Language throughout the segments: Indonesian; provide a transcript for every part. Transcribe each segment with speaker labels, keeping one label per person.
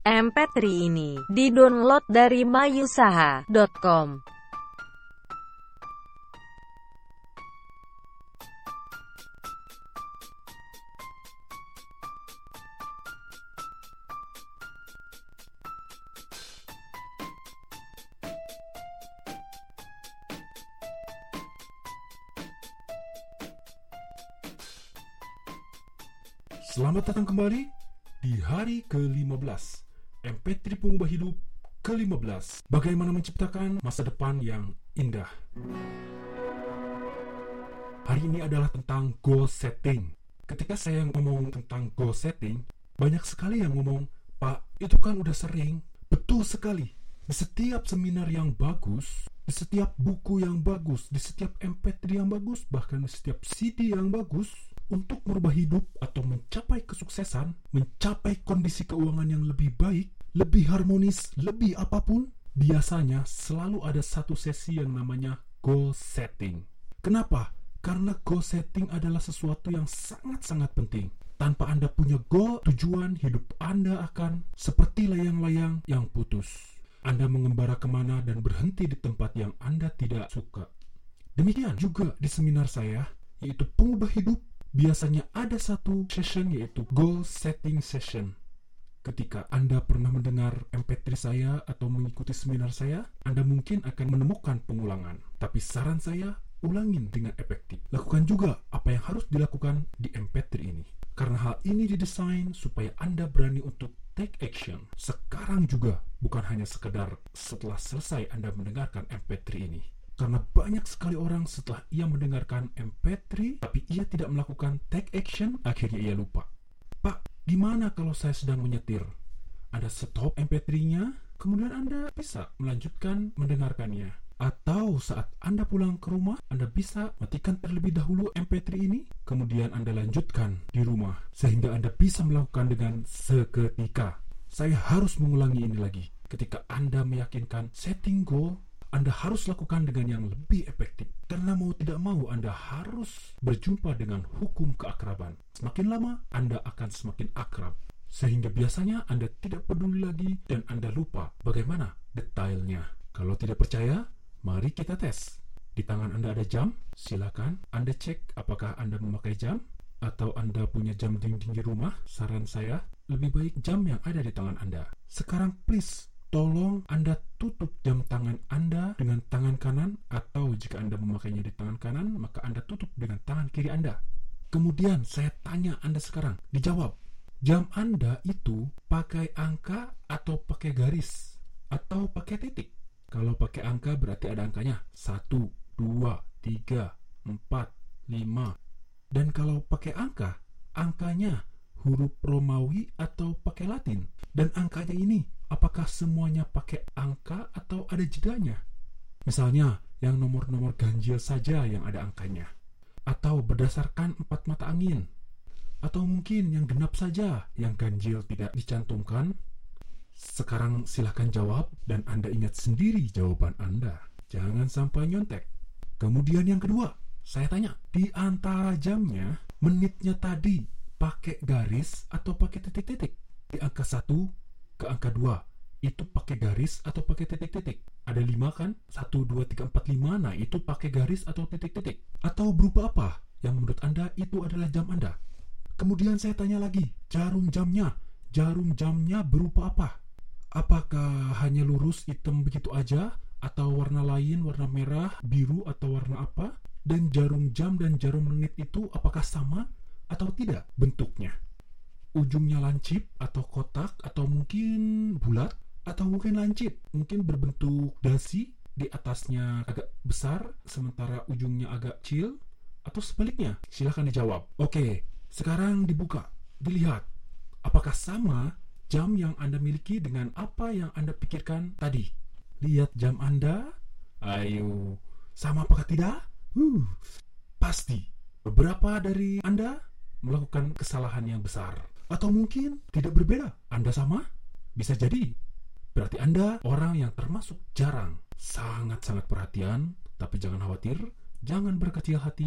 Speaker 1: MP3 ini didownload dari mayusaha.com.
Speaker 2: Selamat datang kembali di hari ke-15 MP3 Pengubah Hidup ke-15. Bagaimana menciptakan masa depan yang indah. Hari ini adalah tentang goal setting. Ketika saya ngomong tentang goal setting, banyak sekali yang ngomong, "Pak, itu kan udah sering." Betul sekali. Di setiap seminar yang bagus, di setiap buku yang bagus, di setiap MP3 yang bagus, bahkan di setiap CD yang bagus, untuk merubah hidup atau mencapai kesuksesan, mencapai kondisi keuangan yang lebih baik, lebih harmonis, lebih apapun, biasanya selalu ada satu sesi yang namanya goal setting. Kenapa? Karena goal setting adalah sesuatu yang sangat-sangat penting. Tanpa Anda punya goal, tujuan hidup Anda akan seperti layang-layang yang putus. Anda mengembara kemana dan berhenti di tempat yang Anda tidak suka. Demikian juga di seminar saya, yaitu Pengubah Hidup. Biasanya ada satu session, yaitu goal setting session. Ketika Anda pernah mendengar MP3 saya atau mengikuti seminar saya, Anda mungkin akan menemukan pengulangan. Tapi saran saya, ulangin dengan efektif. Lakukan juga apa yang harus dilakukan di MP3 ini. Karena hal ini didesain supaya Anda berani untuk take action. Sekarang juga, bukan hanya sekedar setelah selesai Anda mendengarkan MP3 ini. Karena banyak sekali orang setelah ia mendengarkan MP3, tapi ia tidak melakukan take action, akhirnya ia lupa. Pak, gimana kalau saya sedang menyetir? Anda stop MP3-nya, kemudian Anda bisa melanjutkan mendengarkannya. Atau saat Anda pulang ke rumah, Anda bisa matikan terlebih dahulu MP3 ini, kemudian Anda lanjutkan di rumah, sehingga Anda bisa melakukan dengan seketika. Saya harus mengulangi ini lagi. Ketika Anda meyakinkan setting goal, Anda harus lakukan dengan yang lebih efektif. Karena mau tidak mau, Anda harus berjumpa dengan hukum keakraban. Semakin lama, Anda akan semakin akrab. Sehingga biasanya Anda tidak peduli lagi dan Anda lupa bagaimana detailnya. Kalau tidak percaya, mari kita tes. Di tangan Anda ada jam, silakan Anda cek apakah Anda memakai jam. Atau Anda punya jam dinding di rumah. Saran saya, lebih baik jam yang ada di tangan Anda. Sekarang please, tolong Anda tutup jam tangan Anda dengan tangan kanan, atau jika Anda memakainya di tangan kanan, maka Anda tutup dengan tangan kiri Anda. Kemudian saya tanya Anda sekarang, dijawab. Jam Anda itu pakai angka atau pakai garis? Atau pakai titik? Kalau pakai angka berarti ada angkanya 1, 2, 3, 4, 5. Dan kalau pakai angka, angkanya huruf Romawi atau pakai Latin? Dan angkanya ini, apakah semuanya pakai angka atau ada jedanya? Misalnya, yang nomor-nomor ganjil saja yang ada angkanya. Atau berdasarkan 4 mata angin. Atau mungkin yang genap saja, yang ganjil tidak dicantumkan. Sekarang silahkan jawab, dan Anda ingat sendiri jawaban Anda. Jangan sampai nyontek. Kemudian yang kedua, saya tanya, di antara jamnya, menitnya tadi pakai garis atau pakai titik-titik? Di angka 1 ke angka 2, itu pakai garis atau pakai titik-titik? Ada 5 kan? 1, 2, 3, 4, 5. Nah, itu pakai garis atau titik-titik? Atau berupa apa yang menurut Anda itu adalah jam Anda? Kemudian saya tanya lagi, jarum jamnya berupa apa? Apakah hanya lurus hitam begitu aja? Atau warna lain, warna merah, biru, atau warna apa? Dan jarum jam dan jarum menit itu apakah sama atau tidak bentuknya? Ujungnya lancip atau kotak, atau mungkin bulat, atau mungkin lancip, mungkin berbentuk dasi, di atasnya agak besar sementara ujungnya agak kecil, atau sebaliknya? Silahkan dijawab. Oke, sekarang dibuka, dilihat apakah sama jam yang Anda miliki dengan apa yang Anda pikirkan tadi. Lihat jam Anda. Ayo, sama apakah tidak? Pasti beberapa dari Anda melakukan kesalahan yang besar. Atau mungkin tidak berbeda. Anda sama? Bisa jadi. Berarti Anda orang yang termasuk jarang. Sangat-sangat perhatian. Tapi jangan khawatir. Jangan berkecil hati.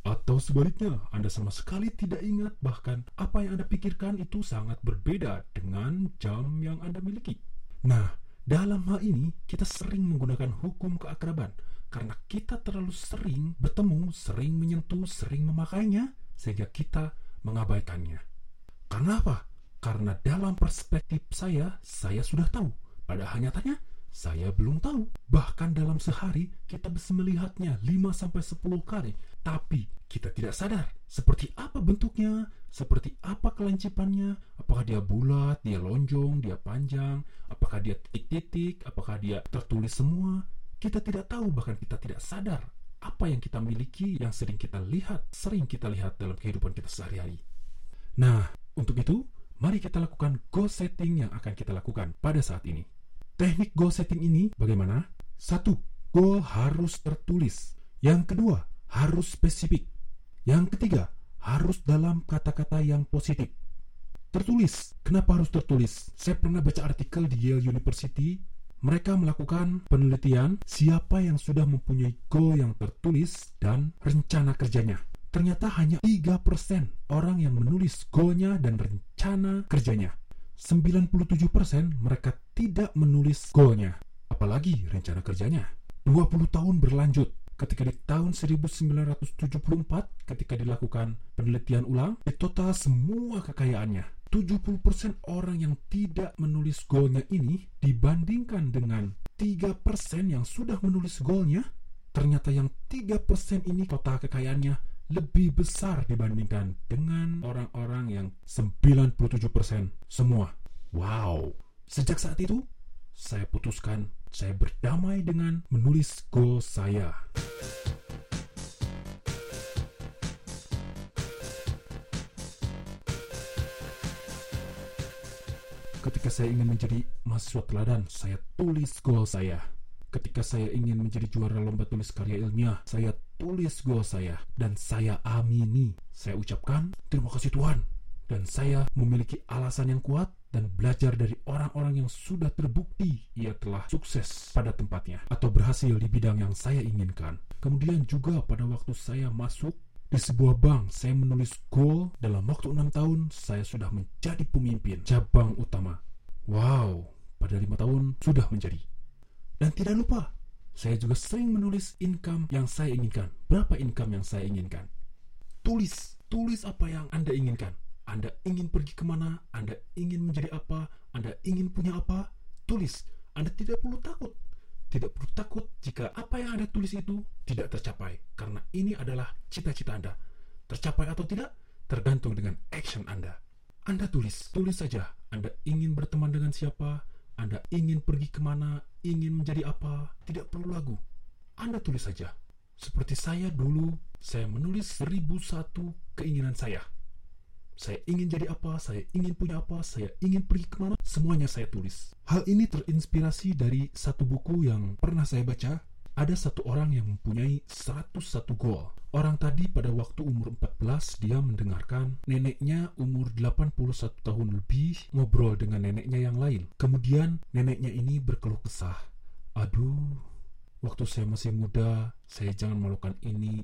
Speaker 2: Atau sebaliknya, Anda sama sekali tidak ingat, bahkan apa yang Anda pikirkan itu sangat berbeda dengan jam yang Anda miliki. Nah, dalam hal ini kita sering menggunakan hukum keakraban karena kita terlalu sering bertemu, sering menyentuh, sering memakainya sehingga kita mengabaikannya. Karena apa? Karena dalam perspektif saya sudah tahu. Pada nyatanya, saya belum tahu. Bahkan dalam sehari, kita bisa melihatnya 5-10 kali. Tapi kita tidak sadar seperti apa bentuknya, seperti apa kelancipannya, apakah dia bulat, dia lonjong, dia panjang, apakah dia titik-titik, apakah dia tertulis semua. Kita tidak tahu, bahkan kita tidak sadar apa yang kita miliki, yang sering kita lihat dalam kehidupan kita sehari-hari. Nah, untuk itu, mari kita lakukan goal setting yang akan kita lakukan pada saat ini. Teknik goal setting ini bagaimana? 1. Goal harus tertulis. Yang kedua, harus spesifik. Yang ketiga, harus dalam kata-kata yang positif. Tertulis. Kenapa harus tertulis? Saya pernah baca artikel di Yale University. Mereka melakukan penelitian siapa yang sudah mempunyai goal yang tertulis dan rencana kerjanya. Ternyata hanya 3% orang yang menulis goalnya dan rencana kerjanya. 97% mereka tidak menulis goalnya, apalagi rencana kerjanya. 20 tahun berlanjut, ketika di tahun 1974, ketika dilakukan penelitian ulang, di total semua kekayaannya, 70% orang yang tidak menulis goalnya ini dibandingkan dengan 3% yang sudah menulis goalnya, ternyata yang 3% ini total kekayaannya lebih besar dibandingkan dengan orang-orang yang 97% semua. Wow. Sejak saat itu, saya putuskan saya berdamai dengan menulis goal saya. Ketika saya ingin menjadi mahasiswa teladan, saya tulis goal saya. Ketika saya ingin menjadi juara lomba tulis karya ilmiah, saya tulis goal saya dan saya amini. Saya ucapkan, terima kasih Tuhan. Dan saya memiliki alasan yang kuat dan belajar dari orang-orang yang sudah terbukti ia telah sukses pada tempatnya atau berhasil di bidang yang saya inginkan. Kemudian juga pada waktu saya masuk di sebuah bank, saya menulis goal dalam waktu 6 tahun saya sudah menjadi pemimpin cabang utama. Wow, pada 5 tahun sudah menjadi. Dan tidak lupa, saya juga sering menulis income yang saya inginkan. Berapa income yang saya inginkan? Tulis apa yang Anda inginkan. Anda ingin pergi kemana, Anda ingin menjadi apa, Anda ingin punya apa, tulis. Anda tidak perlu takut. Tidak perlu takut jika apa yang Anda tulis itu tidak tercapai. Karena ini adalah cita-cita Anda. Tercapai atau tidak, tergantung dengan action Anda. Anda tulis saja. Anda ingin berteman dengan siapa, Anda ingin pergi kemana, ingin menjadi apa, tidak perlu lagu. Anda tulis saja. Seperti saya dulu, saya menulis 1001 keinginan saya. Saya ingin jadi apa, saya ingin punya apa, saya ingin pergi kemana, semuanya saya tulis. Hal ini terinspirasi dari satu buku yang pernah saya baca. Ada satu orang yang mempunyai 101 goal. Orang tadi pada waktu umur 14, dia mendengarkan neneknya umur 81 tahun lebih ngobrol dengan neneknya yang lain. Kemudian neneknya ini berkeluh kesah. Aduh, waktu saya masih muda, saya jangan melakukan ini.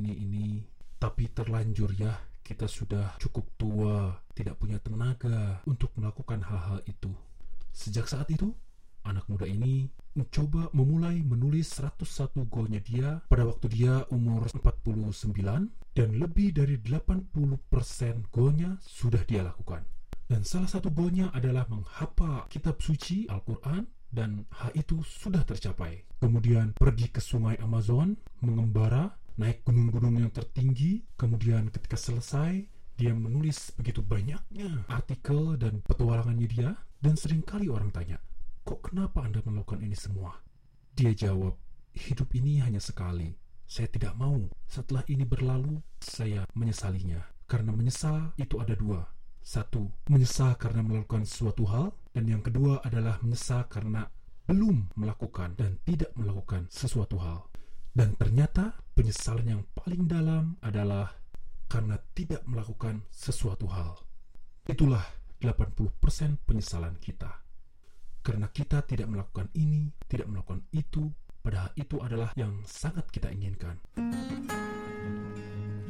Speaker 2: Tapi terlanjur ya, kita sudah cukup tua, tidak punya tenaga untuk melakukan hal-hal itu. Sejak saat itu, anak muda ini mencoba memulai menulis 101 goalnya dia pada waktu dia umur 49 dan lebih dari 80% goalnya sudah dia lakukan. Dan salah satu goalnya adalah menghafal kitab suci Al-Quran dan hal itu sudah tercapai. Kemudian pergi ke sungai Amazon, mengembara, naik gunung-gunung yang tertinggi, kemudian ketika selesai, dia menulis begitu banyaknya artikel dan petualangannya dia, dan seringkali orang tanya, kok kenapa Anda melakukan ini semua? Dia jawab, hidup ini hanya sekali. Saya tidak mau setelah ini berlalu, saya menyesalinya. Karena menyesal itu ada dua. Satu, menyesal karena melakukan suatu hal, dan yang kedua adalah menyesal karena belum melakukan dan tidak melakukan sesuatu hal. Dan ternyata penyesalan yang paling dalam adalah karena tidak melakukan sesuatu hal. Itulah 80% penyesalan kita. Karena kita tidak melakukan ini, tidak melakukan itu, padahal itu adalah yang sangat kita inginkan.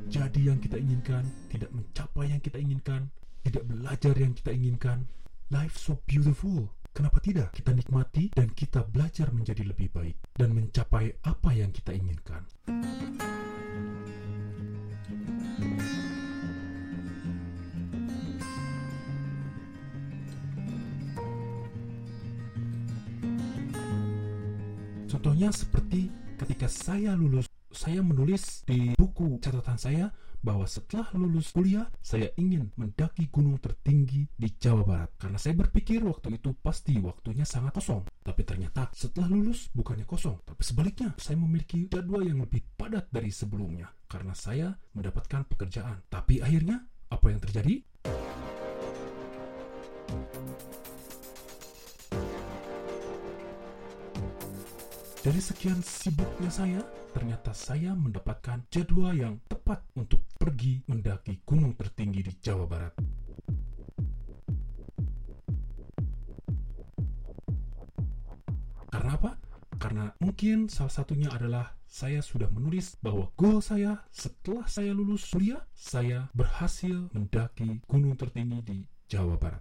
Speaker 2: jadi yang kita inginkan, tidak mencapai yang kita inginkan, tidak belajar yang kita inginkan. Life so beautiful. Kenapa tidak kita nikmati dan kita belajar menjadi lebih baik dan mencapai apa yang kita inginkan? Contohnya seperti ketika saya lulus, saya menulis di buku catatan saya bahwa setelah lulus kuliah, saya ingin mendaki gunung tertinggi di Jawa Barat. Karena saya berpikir waktu itu pasti waktunya sangat kosong. Tapi ternyata setelah lulus bukannya kosong, tapi sebaliknya saya memiliki jadwal yang lebih padat dari sebelumnya. Karena saya mendapatkan pekerjaan. Tapi akhirnya apa yang terjadi? Dari sekian sibuknya saya, ternyata saya mendapatkan jadwal yang tepat untuk pergi mendaki gunung tertinggi di Jawa Barat. Karena apa? Karena mungkin salah satunya adalah saya sudah menulis bahwa goal saya setelah saya lulus kuliah, saya berhasil mendaki gunung tertinggi di Jawa Barat.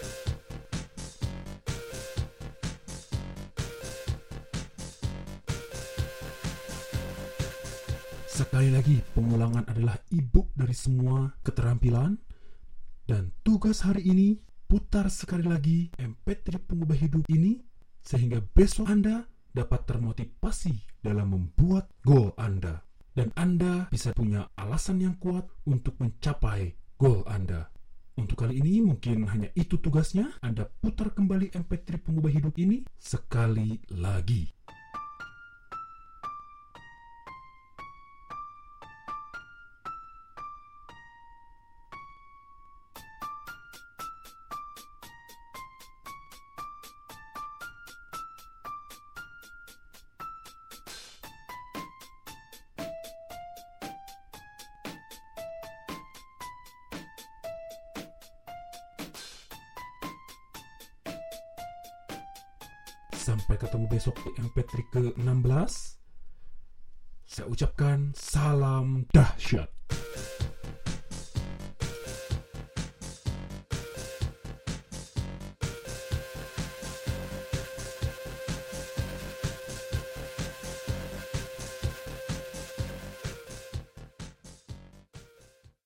Speaker 2: Sekali lagi, pengulangan adalah ibu dari semua keterampilan. Dan tugas hari ini, putar sekali lagi MP3 pengubah hidup ini, sehingga besok Anda dapat termotivasi dalam membuat goal Anda. Dan Anda bisa punya alasan yang kuat untuk mencapai goal Anda. Untuk kali ini mungkin hanya itu tugasnya. Anda putar kembali MP3 pengubah hidup ini sekali lagi. Sampai ketemu besok di MP3 ke-16. Saya ucapkan salam dahsyat.